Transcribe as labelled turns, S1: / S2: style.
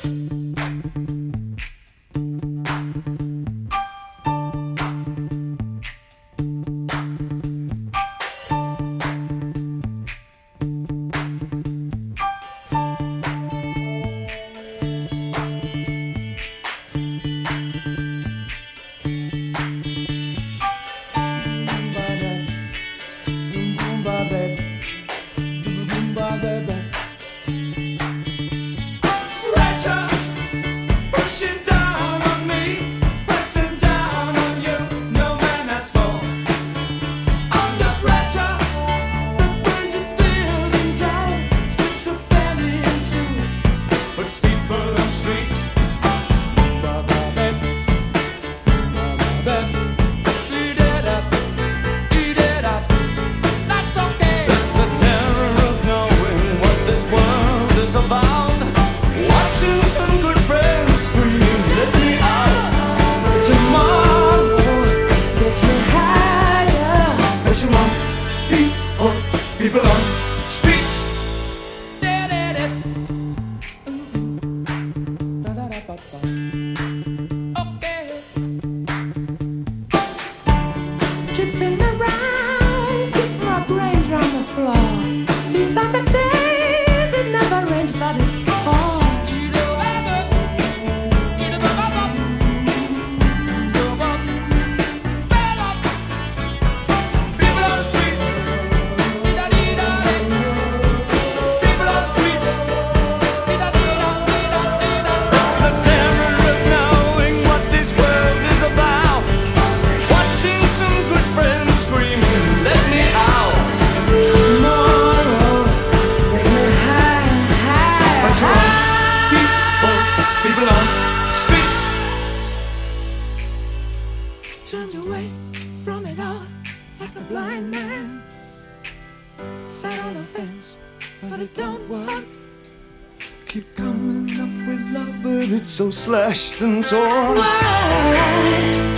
S1: People on streets. Okay.
S2: Chipping around, keep my brains on the floor. These are the days it never rains, but it falls. Turned away from it all like a blind man. Sat on the fence, but it don't work.
S1: Keep coming up with love, but it's so slashed and torn.
S2: Why?